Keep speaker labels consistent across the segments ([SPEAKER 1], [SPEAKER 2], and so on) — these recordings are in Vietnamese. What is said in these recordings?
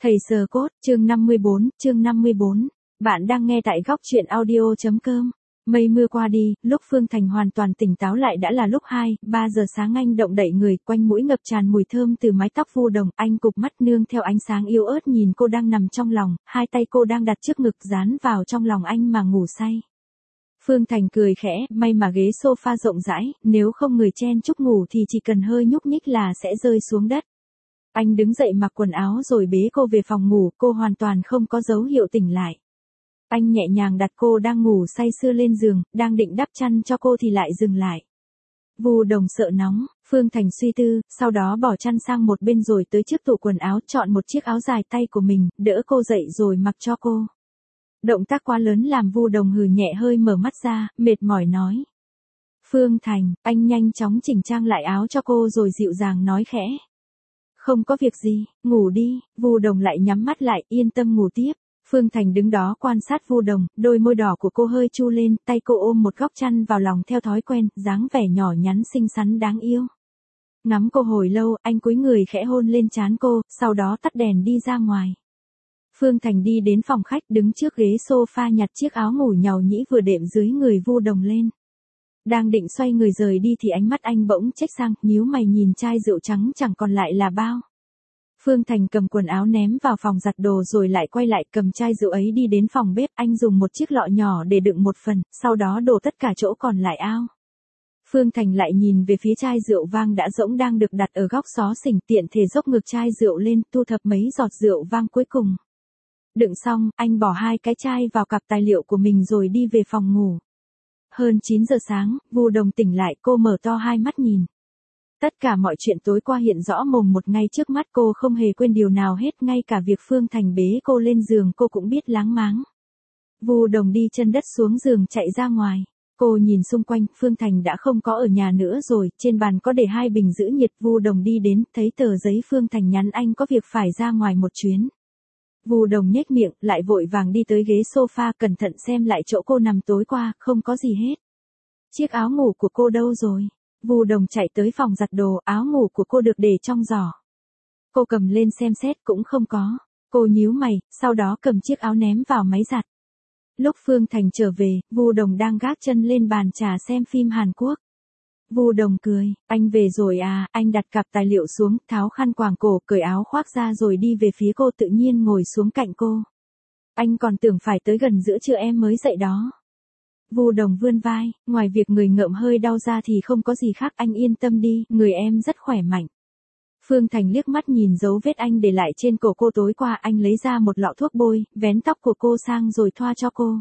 [SPEAKER 1] Thầy sờ cốt, chương 54. Bạn đang nghe tại góc truyện audio.com. Mây mưa qua đi, lúc Phương Thành hoàn toàn tỉnh táo lại đã là lúc 2-3 giờ sáng. Anh động đậy người, quanh mũi ngập tràn mùi thơm từ mái tóc Vu Đồng. Anh cụp mắt nương theo ánh sáng yếu ớt nhìn cô đang nằm trong lòng, hai tay cô đang đặt trước ngực dán vào trong lòng anh mà ngủ say. Phương Thành cười khẽ, may mà ghế sofa rộng rãi, nếu không người chen chúc ngủ thì chỉ cần hơi nhúc nhích là sẽ rơi xuống đất. Anh đứng dậy mặc quần áo rồi bế cô về phòng ngủ, cô hoàn toàn không có dấu hiệu tỉnh lại. Anh nhẹ nhàng đặt cô đang ngủ say sưa lên giường, đang định đắp chăn cho cô thì lại dừng lại. Vu Đồng sợ nóng, Phương Thành suy tư, sau đó bỏ chăn sang một bên rồi tới trước tủ quần áo chọn một chiếc áo dài tay của mình, đỡ cô dậy rồi mặc cho cô. Động tác quá lớn làm Vu Đồng hừ nhẹ hơi mở mắt ra, mệt mỏi nói. Phương Thành, anh nhanh chóng chỉnh trang lại áo cho cô rồi dịu dàng nói khẽ. Không có việc gì, ngủ đi. Vu Đồng lại nhắm mắt lại, yên tâm ngủ tiếp. Phương Thành đứng đó quan sát Vu Đồng, đôi môi đỏ của cô hơi chu lên, tay cô ôm một góc chăn vào lòng theo thói quen, dáng vẻ nhỏ nhắn xinh xắn đáng yêu. Ngắm cô hồi lâu, anh cúi người khẽ hôn lên trán cô, sau đó tắt đèn đi ra ngoài. Phương Thành đi đến phòng khách đứng trước ghế sofa nhặt chiếc áo ngủ nhàu nhĩ vừa đệm dưới người Vu Đồng lên. Đang định xoay người rời đi thì ánh mắt anh bỗng chếch sang, nhíu mày nhìn chai rượu trắng chẳng còn lại là bao. Phương Thành cầm quần áo ném vào phòng giặt đồ rồi lại quay lại cầm chai rượu ấy đi đến phòng bếp, anh dùng một chiếc lọ nhỏ để đựng một phần, sau đó đổ tất cả chỗ còn lại ao. Phương Thành lại nhìn về phía chai rượu vang đã rỗng đang được đặt ở góc xó xỉnh, tiện thể dốc ngược chai rượu lên, thu thập mấy giọt rượu vang cuối cùng. Đựng xong, anh bỏ hai cái chai vào cặp tài liệu của mình rồi đi về phòng ngủ. Hơn 9 giờ sáng, Vu Đồng tỉnh lại, cô mở to hai mắt nhìn. Tất cả mọi chuyện tối qua hiện rõ mồn một ngay trước mắt, cô không hề quên điều nào hết, ngay cả việc Phương Thành bế cô lên giường cô cũng biết láng máng. Vu Đồng đi chân đất xuống giường chạy ra ngoài. Cô nhìn xung quanh, Phương Thành đã không có ở nhà nữa rồi, trên bàn có để 2 bình giữ nhiệt. Vu Đồng đi đến, thấy tờ giấy Phương Thành nhắn anh có việc phải ra ngoài một chuyến. Vu Đồng nhếch miệng, lại vội vàng đi tới ghế sofa cẩn thận xem lại chỗ cô nằm tối qua, không có gì hết. Chiếc áo ngủ của cô đâu rồi? Vu Đồng chạy tới phòng giặt đồ, áo ngủ của cô được để trong giỏ. Cô cầm lên xem xét cũng không có. Cô nhíu mày, sau đó cầm chiếc áo ném vào máy giặt. Lúc Phương Thành trở về, Vu Đồng đang gác chân lên bàn trà xem phim Hàn Quốc. Vu Đồng cười, anh về rồi à? Anh đặt cặp tài liệu xuống, tháo khăn quàng cổ, cởi áo khoác ra rồi đi về phía cô, tự nhiên ngồi xuống cạnh cô. Anh còn tưởng phải tới gần giữa trưa em mới dậy đó. Vu Đồng vươn vai, ngoài việc người ngợm hơi đau ra thì không có gì khác, anh yên tâm đi, người em rất khỏe mạnh. Phương Thành liếc mắt nhìn dấu vết anh để lại trên cổ cô tối qua, anh lấy ra một lọ thuốc bôi, vén tóc của cô sang rồi thoa cho cô.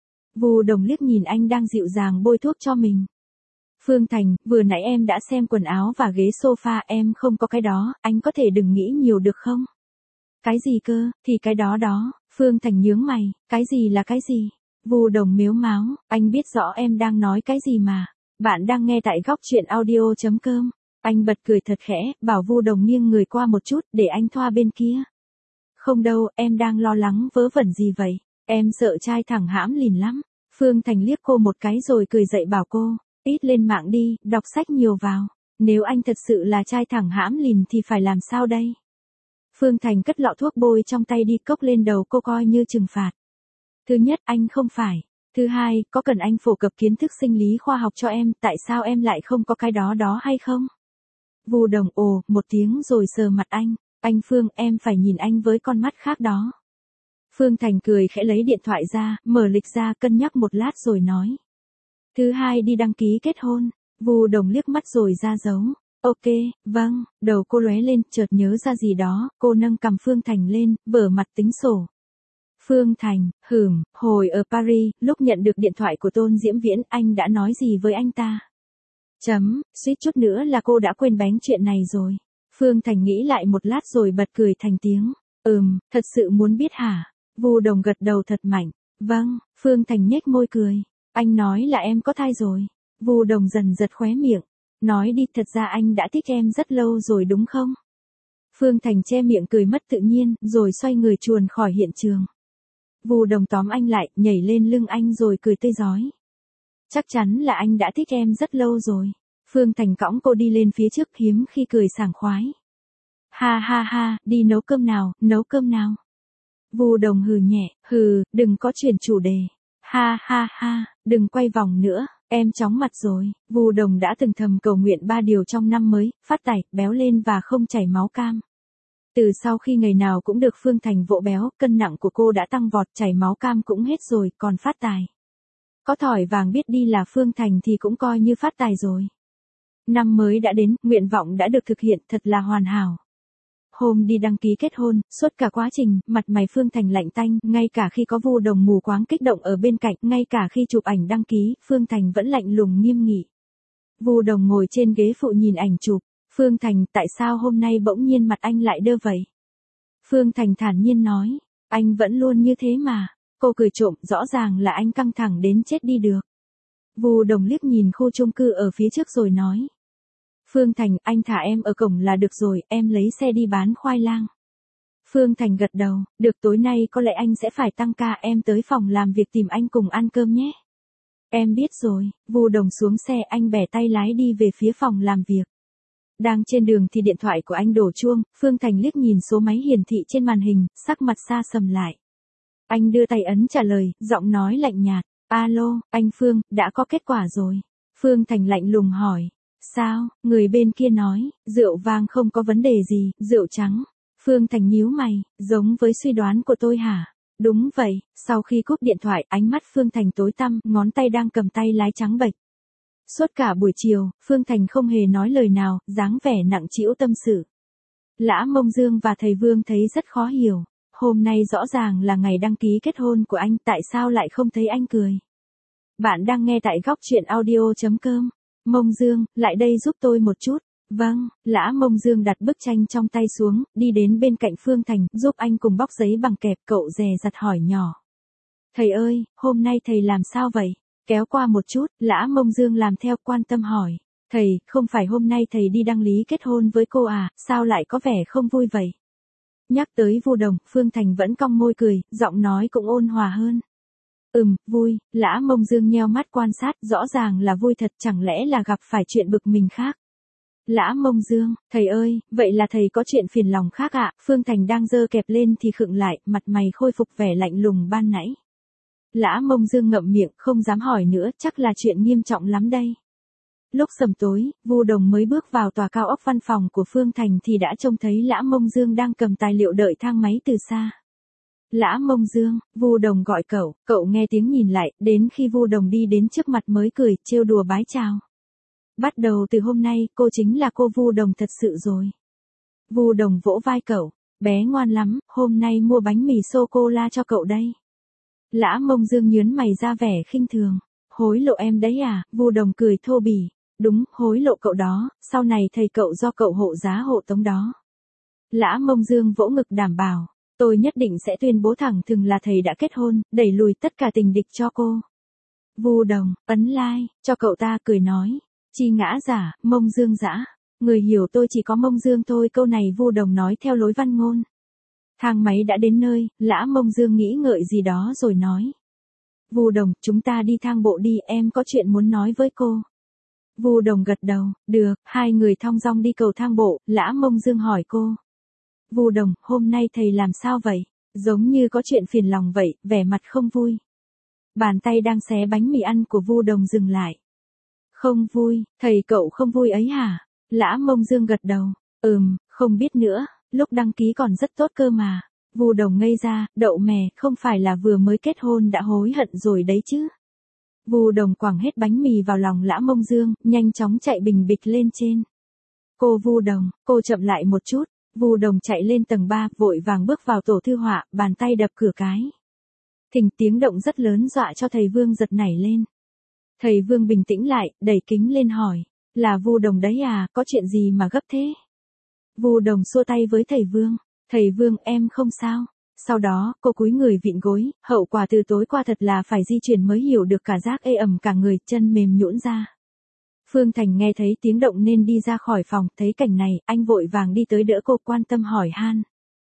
[SPEAKER 1] Vu Đồng liếc nhìn anh đang dịu dàng bôi thuốc cho mình. Phương Thành, vừa nãy em đã xem quần áo và ghế sofa, em không có cái đó, anh có thể đừng nghĩ nhiều được không? Cái gì cơ? Thì cái đó đó. Phương Thành nhướng mày, cái gì là cái gì? Vu Đồng mếu máo, anh biết rõ em đang nói cái gì mà. Bạn đang nghe tại góc truyện audio.com. Anh bật cười thật khẽ, bảo Vu Đồng nghiêng người qua một chút để anh thoa bên kia. Không đâu, em đang lo lắng vớ vẩn gì vậy? Em sợ trai thẳng hãm lìn lắm. Phương Thành liếc cô một cái rồi cười dậy bảo cô, ít lên mạng đi, đọc sách nhiều vào. Nếu anh thật sự là trai thẳng hãm lìn thì phải làm sao đây? Phương Thành cất lọ thuốc bôi trong tay đi, cốc lên đầu cô coi như trừng phạt. Thứ nhất, anh không phải. Thứ hai, có cần anh phổ cập kiến thức sinh lý khoa học cho em, tại sao em lại không có cái đó đó hay không? Vu Đồng ồ một tiếng rồi sờ mặt anh. Anh Phương, em phải nhìn anh với con mắt khác đó. Phương Thành cười khẽ lấy điện thoại ra, mở lịch ra cân nhắc một lát rồi nói. Thứ hai đi đăng ký kết hôn. Vu Đồng liếc mắt rồi ra dấu. Ok, vâng, đầu cô lóe lên, chợt nhớ ra gì đó, cô nâng cằm Phương Thành lên, vở mặt tính sổ. Phương Thành, hồi ở Paris, lúc nhận được điện thoại của Tôn Diễm Viễn, anh đã nói gì với anh ta? Suýt chút nữa là cô đã quên bén chuyện này rồi. Phương Thành nghĩ lại một lát rồi bật cười thành tiếng. Thật sự muốn biết hả? Vu Đồng gật đầu thật mạnh. Vâng, Phương Thành nhếch môi cười. Anh nói là em có thai rồi. Vu Đồng dần giật khóe miệng. Nói đi, thật ra anh đã thích em rất lâu rồi đúng không? Phương Thành che miệng cười mất tự nhiên, rồi xoay người chuồn khỏi hiện trường. Vu Đồng tóm anh lại, nhảy lên lưng anh rồi cười tươi rói. Chắc chắn là anh đã thích em rất lâu rồi. Phương Thành cõng cô đi lên phía trước, hiếm khi cười sảng khoái. Ha ha ha, đi nấu cơm nào, nấu cơm nào. Vu Đồng hừ nhẹ, đừng có chuyển chủ đề. Ha ha ha, đừng quay vòng nữa, em chóng mặt rồi. Vu Đồng đã từng thầm cầu nguyện 3 điều trong năm mới, phát tài, béo lên và không chảy máu cam. Từ sau khi ngày nào cũng được Phương Thành vỗ béo, cân nặng của cô đã tăng vọt, chảy máu cam cũng hết rồi, còn phát tài. Có thỏi vàng biết đi là Phương Thành thì cũng coi như phát tài rồi. Năm mới đã đến, nguyện vọng đã được thực hiện, thật là hoàn hảo. Hôm đi đăng ký kết hôn, suốt cả quá trình, mặt mày Phương Thành lạnh tanh, ngay cả khi có Vu Đồng mù quáng kích động ở bên cạnh, ngay cả khi chụp ảnh đăng ký, Phương Thành vẫn lạnh lùng nghiêm nghị. Vu Đồng ngồi trên ghế phụ nhìn ảnh chụp. Phương Thành, tại sao hôm nay bỗng nhiên mặt anh lại đơ vậy? Phương Thành thản nhiên nói, anh vẫn luôn như thế mà. Cô cười trộm, rõ ràng là anh căng thẳng đến chết đi được. Vu Đồng liếc nhìn khu chung cư ở phía trước rồi nói. Phương Thành, anh thả em ở cổng là được rồi, em lấy xe đi bán khoai lang. Phương Thành gật đầu, được, tối nay có lẽ anh sẽ phải tăng ca, em tới phòng làm việc tìm anh cùng ăn cơm nhé. Em biết rồi. Vu Đồng xuống xe, anh bẻ tay lái đi về phía phòng làm việc. Đang trên đường thì điện thoại của anh đổ chuông, Phương Thành liếc nhìn số máy hiển thị trên màn hình, sắc mặt xa sầm lại. Anh đưa tay ấn trả lời, giọng nói lạnh nhạt, alo, anh Phương, đã có kết quả rồi. Phương Thành lạnh lùng hỏi, sao, người bên kia nói, rượu vang không có vấn đề gì, rượu trắng. Phương Thành nhíu mày, giống với suy đoán của tôi hả? Đúng vậy, sau khi cúp điện thoại, ánh mắt Phương Thành tối tăm, ngón tay đang cầm tay lái trắng bệch. Suốt cả buổi chiều, Phương Thành không hề nói lời nào, dáng vẻ nặng trĩu tâm sự. Lã Mông Dương và thầy Vương thấy rất khó hiểu. Hôm nay rõ ràng là ngày đăng ký kết hôn của anh, tại sao lại không thấy anh cười? Bạn đang nghe tại góc truyện audio.com. Mông Dương, lại đây giúp tôi một chút. Vâng, Lã Mông Dương đặt bức tranh trong tay xuống, đi đến bên cạnh Phương Thành, giúp anh cùng bóc giấy bằng kẹp, cậu dè dặt hỏi nhỏ. Thầy ơi, hôm nay thầy làm sao vậy? Kéo qua một chút, Lã Mông Dương làm theo, quan tâm hỏi. Thầy, không phải hôm nay thầy đi đăng lý kết hôn với cô à, sao lại có vẻ không vui vậy? Nhắc tới Vu Đồng, Phương Thành vẫn cong môi cười, giọng nói cũng ôn hòa hơn. Vui. Lã Mông Dương nheo mắt quan sát, rõ ràng là vui thật, chẳng lẽ là gặp phải chuyện bực mình khác? Lã Mông Dương, thầy ơi, vậy là thầy có chuyện phiền lòng khác ạ? Phương Thành đang giơ kẹp lên thì khựng lại, mặt mày khôi phục vẻ lạnh lùng ban nãy. Lã Mông Dương ngậm miệng, không dám hỏi nữa, chắc là chuyện nghiêm trọng lắm đây. Lúc sầm tối, Vu Đồng mới bước vào tòa cao ốc văn phòng của Phương Thành thì đã trông thấy Lã Mông Dương đang cầm tài liệu đợi thang máy từ xa. Lã Mông Dương, Vu Đồng gọi cậu nghe tiếng nhìn lại, đến khi Vu Đồng đi đến trước mặt mới cười, trêu đùa bái chào. Bắt đầu từ hôm nay, cô chính là cô Vu Đồng thật sự rồi. Vu Đồng vỗ vai cậu, bé ngoan lắm, hôm nay mua bánh mì sô-cô-la cho cậu đây. Lã Mông Dương nhớn mày ra vẻ khinh thường, hối lộ em đấy à? Vu Đồng cười thô bỉ, đúng, hối lộ cậu đó, sau này thầy cậu do cậu hộ giá hộ tống đó. Lã Mông Dương vỗ ngực đảm bảo, tôi nhất định sẽ tuyên bố thẳng thừng là thầy đã kết hôn, đẩy lùi tất cả tình địch cho cô. Vu Đồng, ấn like, cho cậu ta, cười nói, chi ngã giả, Mông Dương dã, người hiểu tôi chỉ có Mông Dương thôi, câu này Vu Đồng nói theo lối văn ngôn. Thang máy đã đến nơi, Lã Mông Dương nghĩ ngợi gì đó rồi nói. Vu Đồng, chúng ta đi thang bộ đi, em có chuyện muốn nói với cô. Vu Đồng gật đầu, được, hai người thong dong đi cầu thang bộ, Lã Mông Dương hỏi cô. Vu Đồng, hôm nay thầy làm sao vậy? Giống như có chuyện phiền lòng vậy, vẻ mặt không vui. Bàn tay đang xé bánh mì ăn của Vu Đồng dừng lại. Không vui, thầy cậu không vui ấy hả? Lã Mông Dương gật đầu, không biết nữa, lúc đăng ký còn rất tốt cơ mà. Vu Đồng ngây ra, đậu mè, không phải là vừa mới kết hôn đã hối hận rồi đấy chứ. Vu Đồng quẳng hết bánh mì vào lòng Lã Mông Dương, nhanh chóng chạy bình bịch lên trên. Cô Vu Đồng, cô chậm lại một chút. Vu Đồng chạy lên tầng 3, vội vàng bước vào tổ thư họa, bàn tay đập cửa cái. Thình, tiếng động rất lớn dọa cho thầy Vương giật nảy lên. Thầy Vương bình tĩnh lại, đẩy kính lên hỏi, là Vu Đồng đấy à, có chuyện gì mà gấp thế? Vu Đồng xua tay với thầy Vương, thầy Vương em không sao. Sau đó, cô cúi người vịn gối, hậu quả từ tối qua thật là phải di chuyển mới hiểu được, cả giác ê ẩm cả người, chân mềm nhũn ra. Phương Thành nghe thấy tiếng động nên đi ra khỏi phòng, thấy cảnh này, anh vội vàng đi tới đỡ cô, quan tâm hỏi han.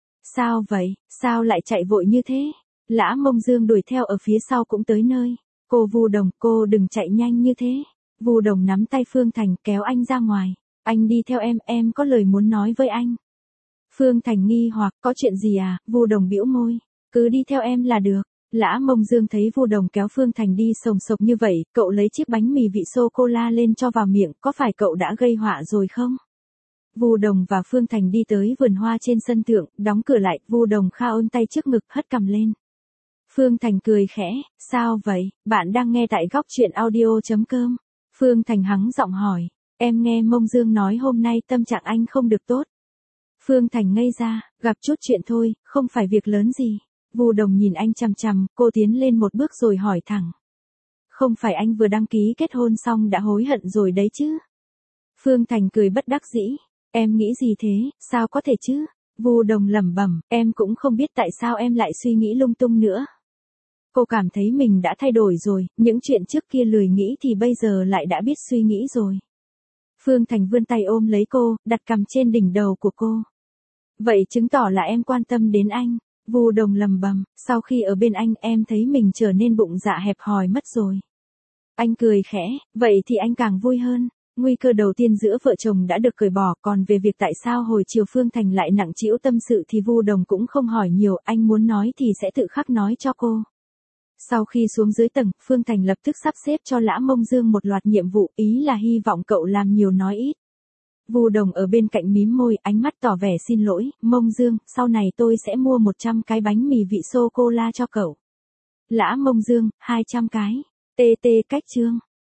[SPEAKER 1] Sao vậy, sao lại chạy vội như thế? Lã Mông Dương đuổi theo ở phía sau cũng tới nơi. Cô Vu Đồng, cô đừng chạy nhanh như thế. Vu Đồng nắm tay Phương Thành kéo anh ra ngoài. Anh đi theo em có lời muốn nói với anh. Phương Thành nghi hoặc, có chuyện gì à? Vu Đồng bĩu môi, cứ đi theo em là được. Lã Mông Dương thấy Vu Đồng kéo Phương Thành đi sồng sộc như vậy, cậu lấy chiếc bánh mì vị sô-cô-la lên cho vào miệng, có phải cậu đã gây họa rồi không? Vu Đồng và Phương Thành đi tới vườn hoa trên sân thượng, đóng cửa lại, Vu Đồng kha ôm tay trước ngực, hất cằm lên. Phương Thành cười khẽ, sao vậy, bạn đang nghe tại góc truyện audio.com. Phương Thành hắng giọng hỏi, em nghe Mông Dương nói hôm nay tâm trạng anh không được tốt. Phương Thành ngây ra, gặp chút chuyện thôi, không phải việc lớn gì. Vu Đồng nhìn anh chằm chằm, cô tiến lên một bước rồi hỏi thẳng. Không phải anh vừa đăng ký kết hôn xong đã hối hận rồi đấy chứ? Phương Thành cười bất đắc dĩ, em nghĩ gì thế, sao có thể chứ? Vu Đồng lẩm bẩm, em cũng không biết tại sao em lại suy nghĩ lung tung nữa. Cô cảm thấy mình đã thay đổi rồi, những chuyện trước kia lười nghĩ thì bây giờ lại đã biết suy nghĩ rồi. Phương Thành vươn tay ôm lấy cô, đặt cằm trên đỉnh đầu của cô. Vậy chứng tỏ là em quan tâm đến anh. Vu Đồng lẩm bẩm, sau khi ở bên anh em thấy mình trở nên bụng dạ hẹp hòi mất rồi. Anh cười khẽ, vậy thì anh càng vui hơn. Nguy cơ đầu tiên giữa vợ chồng đã được cởi bỏ, còn về việc tại sao hồi chiều Phương Thành lại nặng trĩu tâm sự thì Vu Đồng cũng không hỏi nhiều, anh muốn nói thì sẽ tự khắc nói cho cô. Sau khi xuống dưới tầng, Phương Thành lập tức sắp xếp cho Lã Mông Dương một loạt nhiệm vụ, ý là hy vọng cậu làm nhiều nói ít. Vu Đồng ở bên cạnh mím môi, ánh mắt tỏ vẻ xin lỗi, Mông Dương, sau này tôi sẽ mua 100 cái bánh mì vị sô-cô-la cho cậu. Lã Mông Dương, 200 cái. TT cách chương.